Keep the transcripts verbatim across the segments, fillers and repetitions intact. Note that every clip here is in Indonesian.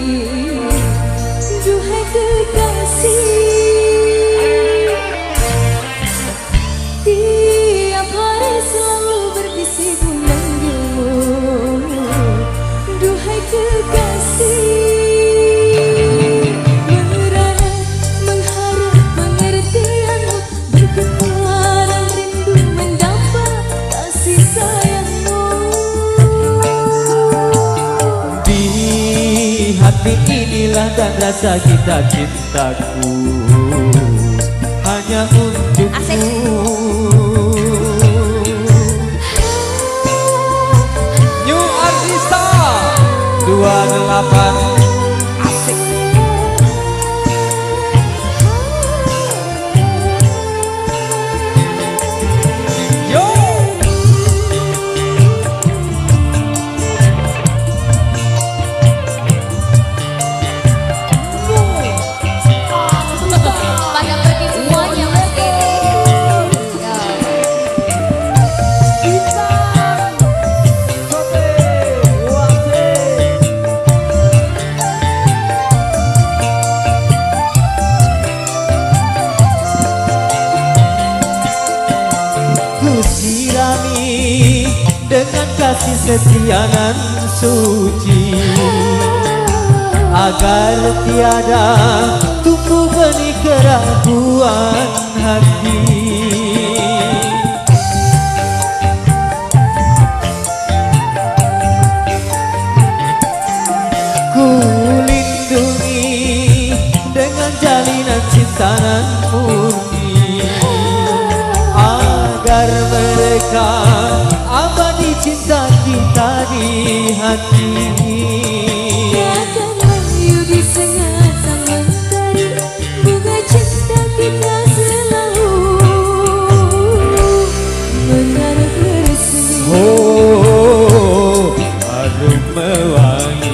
Duhai kekasih, tiap hari selalu berbisik memanggilmu. Duhai kekasih, merana mengharap pengertianmu, berkeluaran rindu mendapat kasih sayangmu. Di hati inilah dan rasa kita cintaku hanya untukmu. New Artista dua puluh delapan. Asik. Yo. Pada pergi semuanya Mas Geri. Ku sirami dengan kasih setia nan suci, agar tiada tumbuh benih keraguan hati. Ku lindungi dengan jalinan cinta nan murni, agar mereka abadi cinta kita di hati. Akan layu di sengatan mentari, bunga cinta kita selalu mengarah bersemi. Oh, harum mewangi.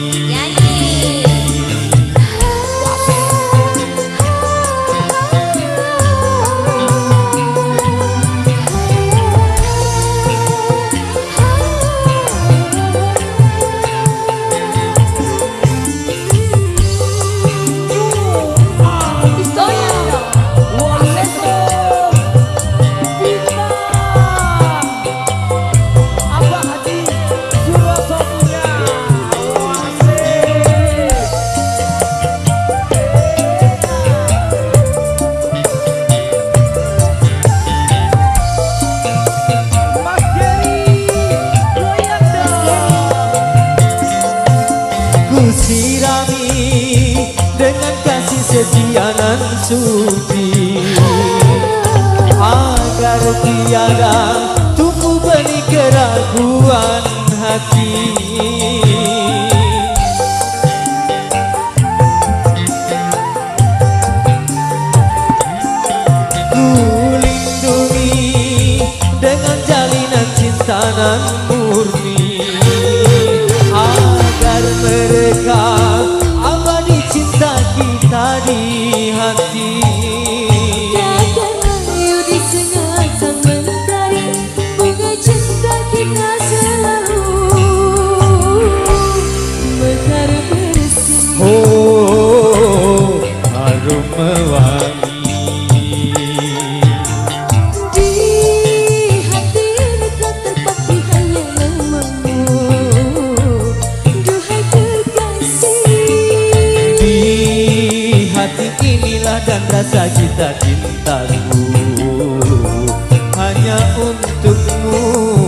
Ku sirami dengan kasih setia nan suci, agar tiada tumbuh benih keraguan hati. Ku lindungi dengan jalinan cinta nan murni, agar mereka abadi cinta kita di hati. Akan layu di sengatan mentari, bunga cinta kita selalu mekar bersemi. Oh, harum mewangi. Di hati ini tak terpaku hanya namamu. Duhai kekasih, Di hati inilah dan rasa kita cintaku hanya untukmu.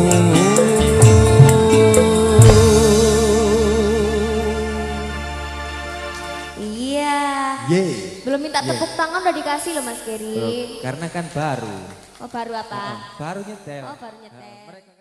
iya. Yeay. Belum minta tepuk tangan udah dikasih loh Mas Geri. Karena kan baru. Oh baru apa? Baru nyetel. Oh baru nyetel. Mereka